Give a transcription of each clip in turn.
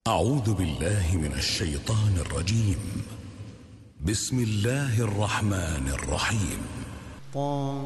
أعوذ بالله من الشيطان الرجيم. بسم الله الرحمن الرحيم. طه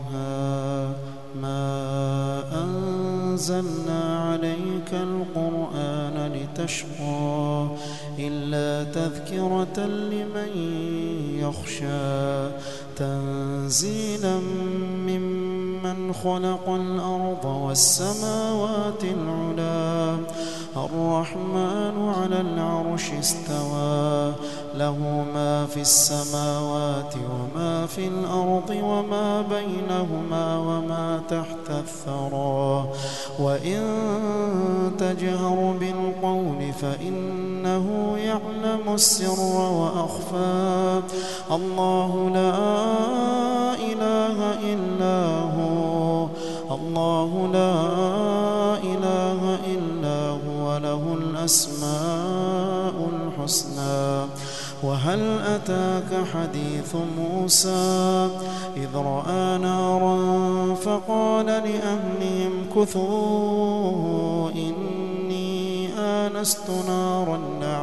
ما أنزلنا عليك القرآن لتشقى إلا تذكرة لمن يخشى تنزيلا ممن خلق الأرض والسماوات العلى الرحمن على العرش استوى له ما في السماوات وما في الأرض وما بينهما وما تحت الثرى وإن تجهر بالقول فإنه يعلم السر وأخفى الله لا إله إلا هو الله لا إله إلا هو له الأسماء الحسنى. وهل أتاك حديث موسى إذ رأى نارا فقال لأهلهم كثوا إني آنست نارا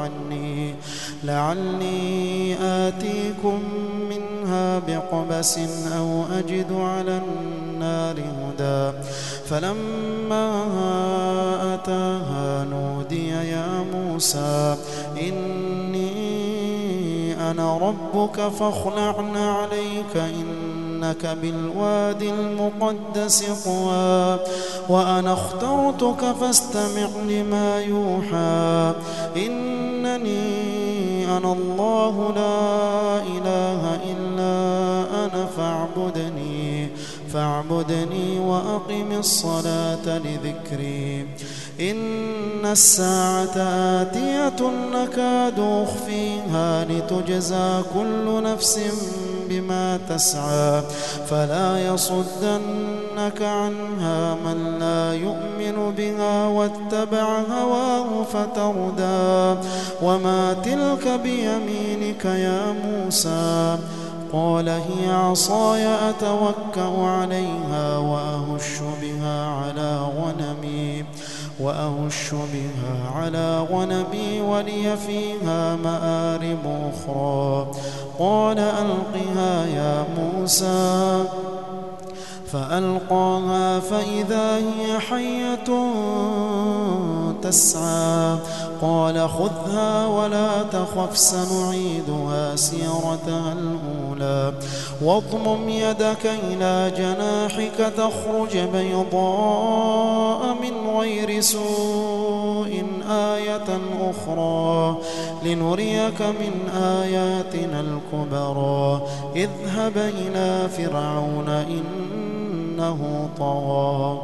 لعلي آتيكم منها بقبس أو أجد على النار هدى فلما أتاها نودي يا موسى إني أنا ربك فاخلع عليك إنك بالوادي المقدس طوى وأنا اخترتك فاستمع لما يوحى إنني أنا الله لا إله إلا أنا فاعبدني وأقم الصلاة لذكري إن الساعة آتية نكاد أخفيها لتجزى كل نفس بما تسعى فلا يصدنك عنها من لا يؤمن بها واتبع هواه فتردى وما تلك بيمينك يا موسى قال هي عصاي أتوكأ عليها وأهش بها على غنمي ولي فيها مآرب أخرى قال ألقها يا موسى فألقاها فإذا هي حية تسعى قال خذها ولا تخف سنعيدها سيرتها الأولى واضمم يدك إلى جناحك تخرج بيضاء من غير سوء آية أخرى لنريك من آياتنا الكبرى اذهب إلى فرعون إنه طغى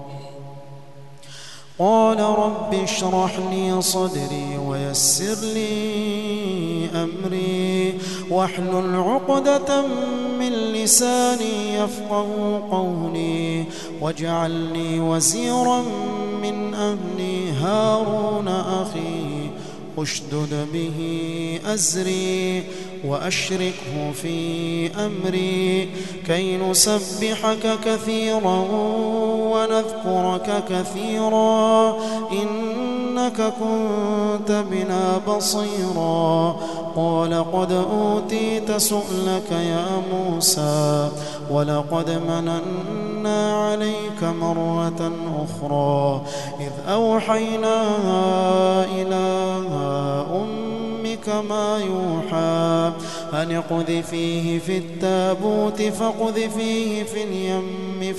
قال رب اشرح لي صدري ويسر لي أمري واحلل عقدة من لساني يفقه قولي واجعل لي وزيرا من أهلي هارون أخي اشدد به أزري وأشركه في أمري كي نسبحك كثيرا ونذكرك كثيرا إنك كنت بنا بصيرا قال قد أوتيت سؤلك يا موسى ولقد مننا عليك مرة أخرى إذ أوحينا إلى أمك ما يوحى أن اقذفيه في التابوت فاقذفيه في اليم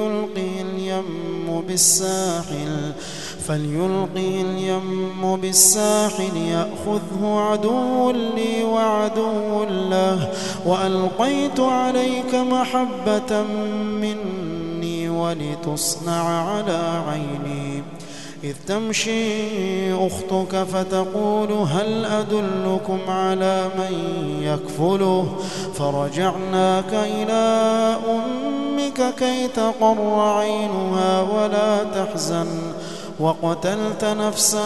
فليلقه اليم بالساحل يأخذه عدو لي وعدو له وألقيت عليك محبة مني ولتصنع على عيني إذ تمشي أختك فتقول هل أدلكم على من يكفله فرجعناك إلى أمك كي تقر عينها ولا تحزن وقتلت نفسا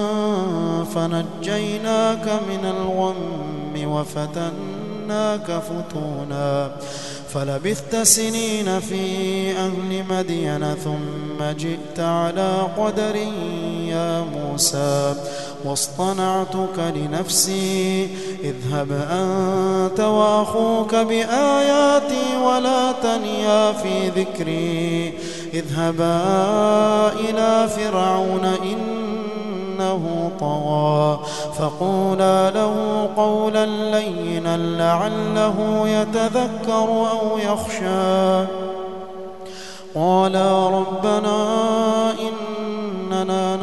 فنجيناك من الغم وفتناك فتونا فلبثت سنين في أهل مدين ثم جئت على قدر يا موسى واصطنعتك لنفسي اذهب أنت وأخوك بآياتي ولا تنيا في ذكري اذهبا إلى فرعون إنه طغى فقولا له قولا لينا لعله يتذكر أو يخشى قالا ربنا إننا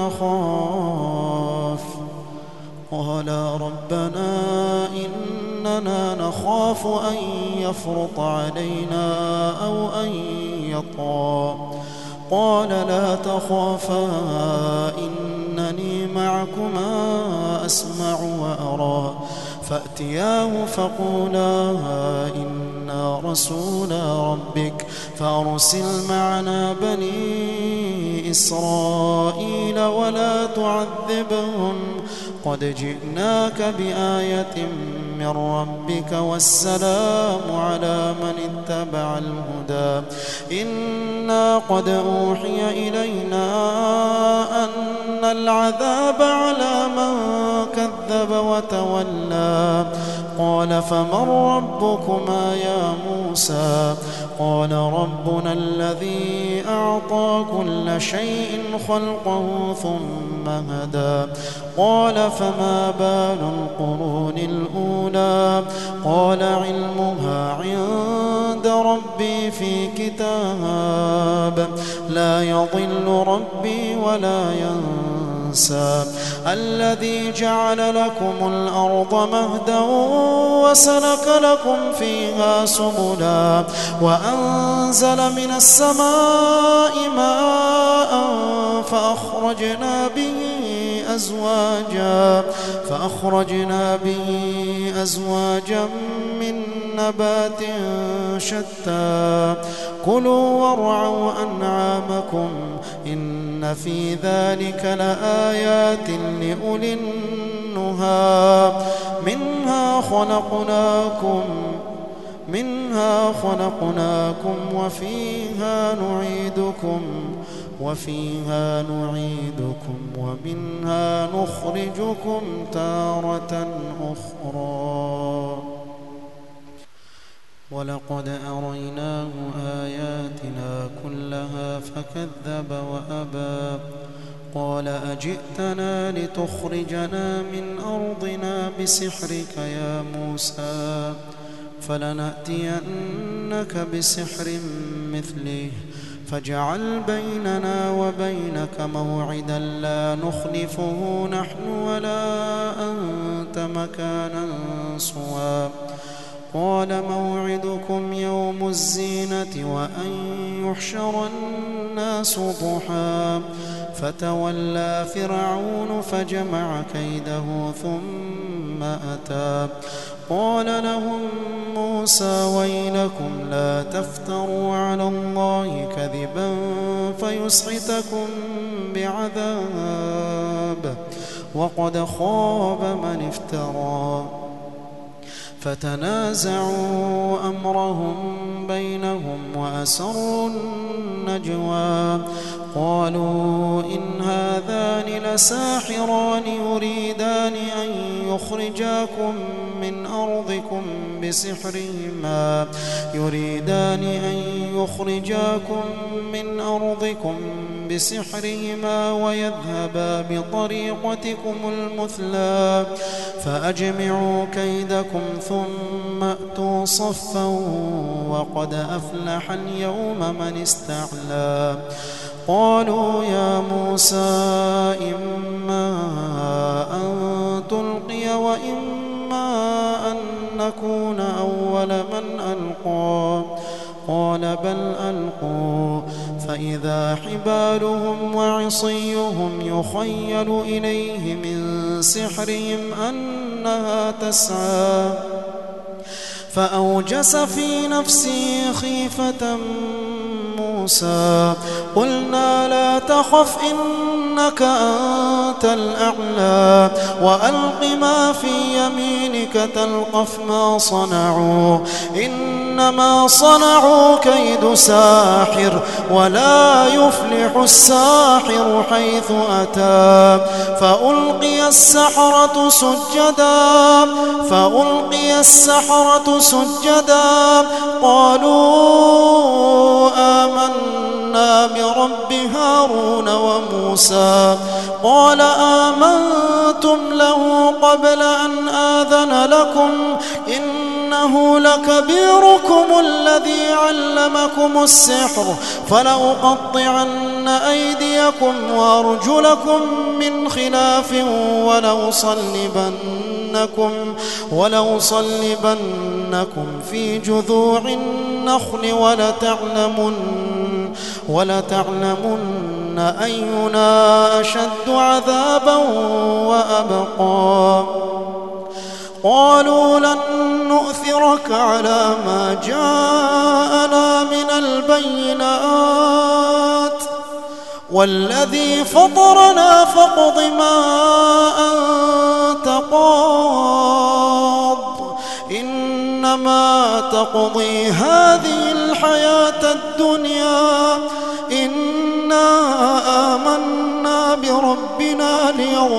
نخاف أن يفرط علينا أو أن يطغى قال لا تخافا إنني معكما أسمع وأرى فأتياه فقولا إنا رسولا ربك فأرسل معنا بني إسرائيل ولا تعذبهم قد جئناك بآية من ربك والسلام على من اتبع الهدى إنا قد أوحي إلينا أن العذاب على من كذب وتولى قال فمن ربكما يا موسى قال ربنا الذي أعطى كل شيء خلقه ثم هدى قال فما بال القرون الأولى قال علمها عند ربي في كتاب لا يضل ربي ولا ينسى الذي جعل لكم الأرض مهدا وسلك لكم فيها سبلا وأنزل من السماء ماء فأخرجنا به أزواجا من نبات شتى كلوا وارعوا أنعامكم إن في ذلك لآيات لأولي النهى منها خلقناكم وفيها نعيدكم ومنها نخرجكم تارة أخرى ولقد أريناه آياتنا كلها فكذب وأبى قال أجئتنا لتخرجنا من أرضنا بسحرك يا موسى فلنأتينك بسحر مثله فاجعل بيننا وبينك موعدا لا نخلفه نحن ولا أنت مكانا سوى قال موعدكم يوم الزينة وأن يحشر الناس ضحى فتولى فرعون فجمع كيده ثم أتى قال لهم موسى ويلكم لا تفتروا على الله كذبا فيسحتكم بعذاب وقد خاب من افترى فتنازعوا أمرهم بينهم وأسروا النجوى قالوا إن هذان لساحران يريدان أن يخرجاكم من أرضكم بسحرهما ويذهبا بطريقتكم المثلى فأجمعوا كيدكم ثم أتوا صفا وقد أفلح اليوم من استعلى قالوا يا موسى إما أن تلقي وإما أن نكون أول من ألقى قال بل ألقوا فإذا حبالهم وعصيهم يخيل إليه من سحرهم أنها تسعى فأوجس في نفسه خيفة موسى قلنا لا تخف إنك أنت الأعلى وألق ما في يمينك تلقف ما صنعوا إنما صنعوا كيد ساحر ولا يفلح الساحر حيث أتى فألقي السحرة سجدا قالوا آمنا برب هارون وموسى قال آمنتم له قبل أن آذن لكم إنه لكبيركم الذي علمكم السحر فلأقطعن أيديكم وأرجلكم من خلاف ولأصلبنكم في جذوع النخل ولتعلمن أينا أشد عذابا وأبقى قالوا لن نؤثرك على ما جاءنا من البينات والذي فطرنا فاقض ما أنت قاض إنما تقضي هذه الحياة الدنيا إنا آمنا بربنا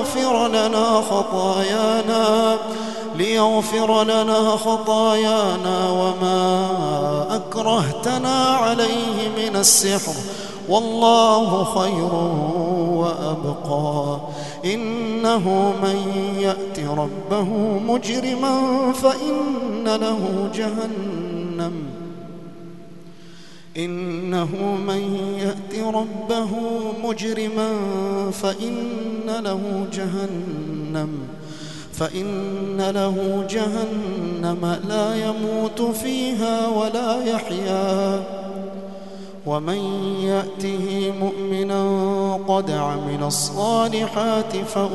ليغفر لنا خطايانا وما أكرهتنا عليه من السحر والله خير وأبقى إنه من يأت ربه مجرما فإن له جهنم لا يموت فيها ولا يحيا ومن يأته مؤمنا قد عمل الصالحات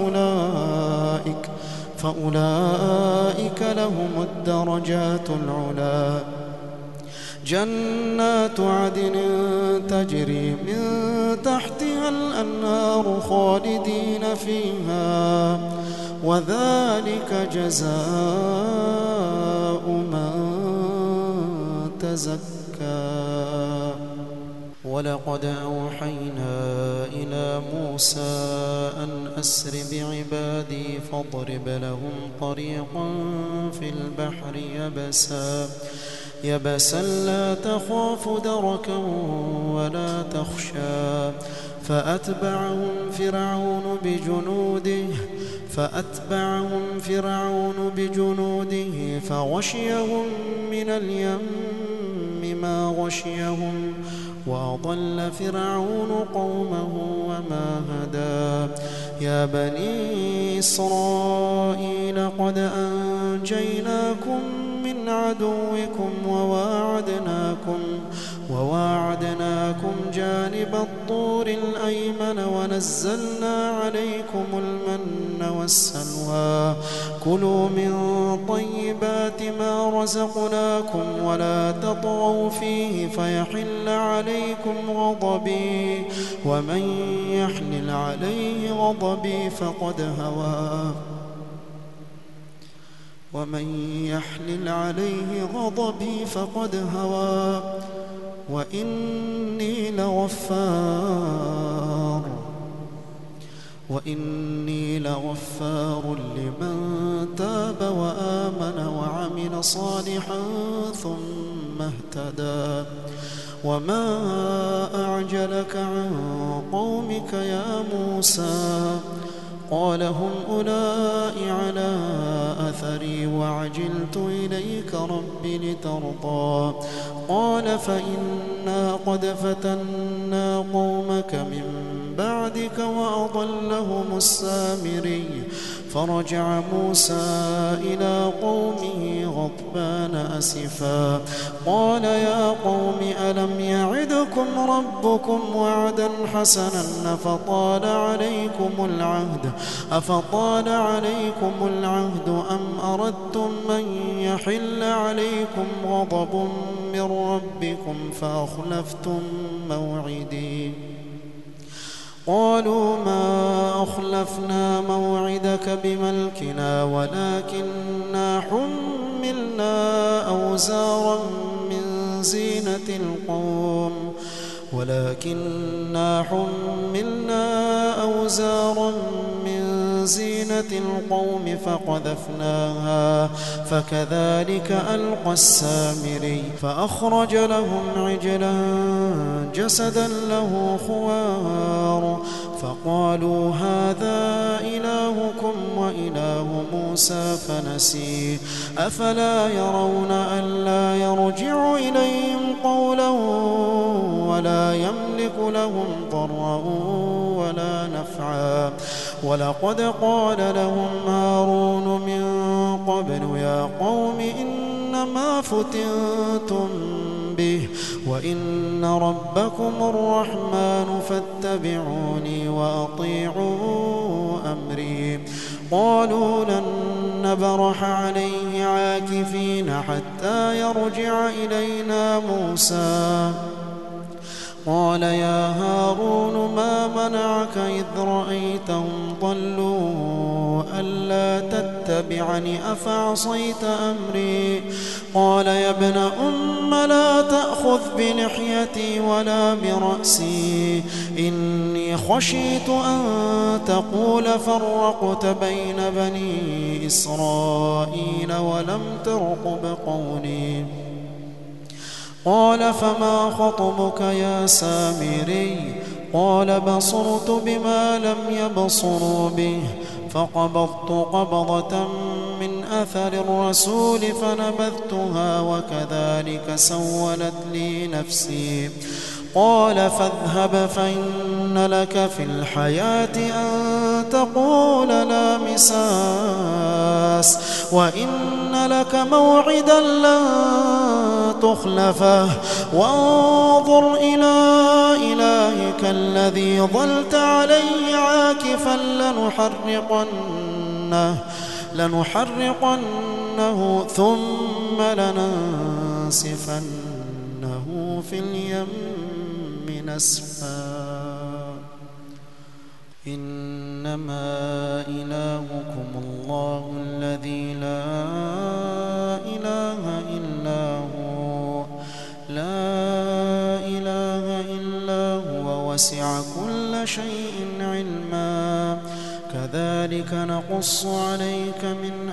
فأولئك لهم الدرجات العلى جنات عدن تجري من تحتها الأنهار خالدين فيها وذلك جزاء من تزكى ولقد أوحينا إلى موسى أن أسر بعبادي فاضرب لهم طريقا في البحر يبسا لا تخاف دركا ولا تخشى فأتبعهم فرعون بجنوده فغشيهم من اليم ما غشيهم وأضل فرعون قومه وما هدى يا بني إسرائيل قد أنجيناكم من عدوكم وواعدناكم جانب الطور الأيمن ونزلنا عليكم المن والسلوى كلوا من طيبات ما رزقناكم ولا تطغوا فيه فيحل عليكم غضبي ومن يحلل عليه غضبي فقد هوى وإني لغفار لمن تاب وآمن وعمل صالحا ثم اهتدى وما أعجلك عن قومك يا موسى قال هم أولئك على أثري وعجلت إليك رب لترضى قال فإنا قد فتنا قومك من بعدك وأضلهم السامري فرجع موسى إلى قومه غضبان أسفا قال يا قوم ألم يعدكم ربكم وعدا حسنا أفطال عليكم العهد أم أردتم أن يحل عليكم غضب من ربكم فأخلفتم موعدي قالوا ما أخلفنا موعدك بملكنا ولكننا حملنا أوزارا من زينة القوم فقذفناها فكذلك ألقى السامري فأخرج لهم عجلا جسدا له خوار فقالوا هذا إلهكم وإله موسى فنسي أفلا يرون ألا يرجع إليهم قولا ولا يملك لهم ضرا ولا نفعا ولقد قال لهم هارون من قبل يا قوم إنما فتنتم به وإن ربكم الرحمن فاتبعوني وأطيعوا أمري قالوا لن نبرح عليه عاكفين حتى يرجع إلينا موسى قال يا هارون ما منعك إذ رأيتهم ضلوا ألا تتبعني أفعصيت أمري قال يا ابن أم لا تأخذ بلحيتي ولا برأسي إني خشيت أن تقول فرقت بين بني إسرائيل ولم ترقب قولي قال فما خطبك يا سامري قال بصرت بما لم يبصروا به فقبضت قبضة من أثر الرسول فنبذتها وكذلك سولت لي نفسي قال فاذهب فإن لك في الحياة أن تقول لا مساس وإن لك موعدا لن تخلفه وانظر إلى إلهك الذي ظلت عليه عاكفا لنحرقنه ثم لننسفنه في اليم نسفا إنما إلهكم الله الذي لا إله إلا هو وسع كل شيء علما كذلك نقص عليك من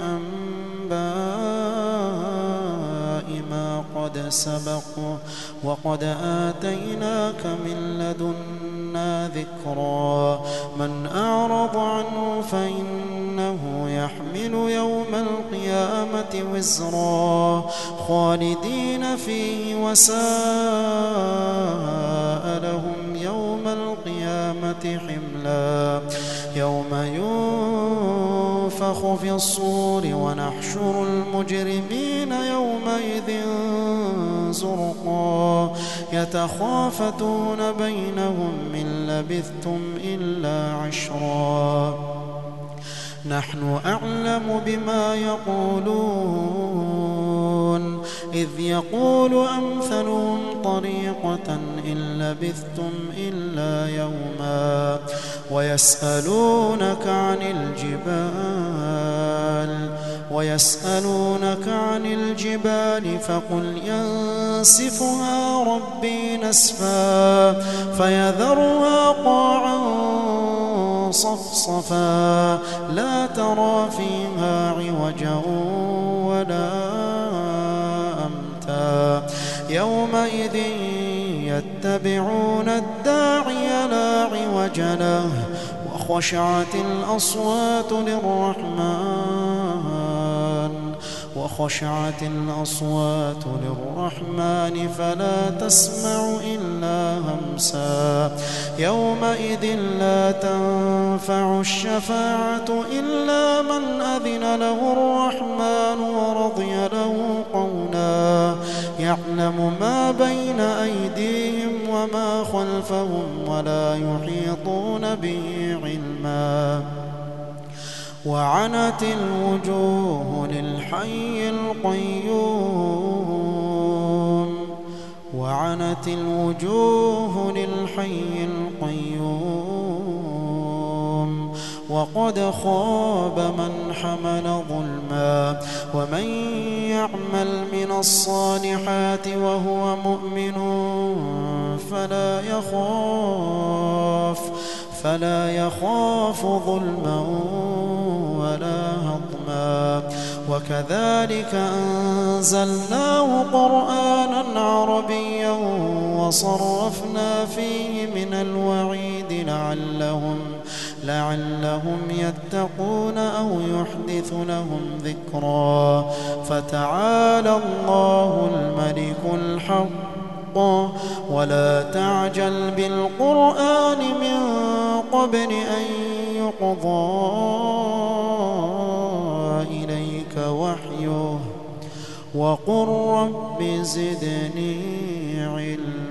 أنباء ما قد سبق وقد آتيناك من لدنا ذكرا من أعرض عنه فإنه يحمل يوم القيامة وزرا خالدين فيه وساء لهم يوم القيامة حملا يوم ينفخ في الصور ونحشر المجرمين يومئذ زرقا يتخافتون بينهم إن لبثتم إلا عشرا نحن أعلم بما يقولون إذ يقول أمثلهم طريقة إن لبثتم إلا يوما ويسألونك عن الجبال فقل ينسفها ربي نسفا فيذرها قاعا صفصفا لا ترى فيها عوجا ولا أمتا يومئذ يتبعون الداعي لا عوج له وخشعت الأصوات وخشعت الأصوات للرحمن فلا تسمع إلا همسا يومئذ لا تنفع الشفاعة إلا من أذن له الرحمن ورضي له قولا يعلم ما بين أيديهم وما خلفهم ولا يحيطون به علما وعنت الوجوه للحي القيوم وقد خاب من حمل ظلما ومن يعمل من الصالحات وهو مؤمن فلا يخاف ظلما ولا هضما وكذلك أنزلناه قرآنا عربيا وصرفنا فيه من الوعيد لعلهم يتقون أو يحدث لهم ذكرا فتعالى الله الملك الحق ولا تعجل بالقرآن من قبل أن يقضى إليك وحيه وقل رب زدني علما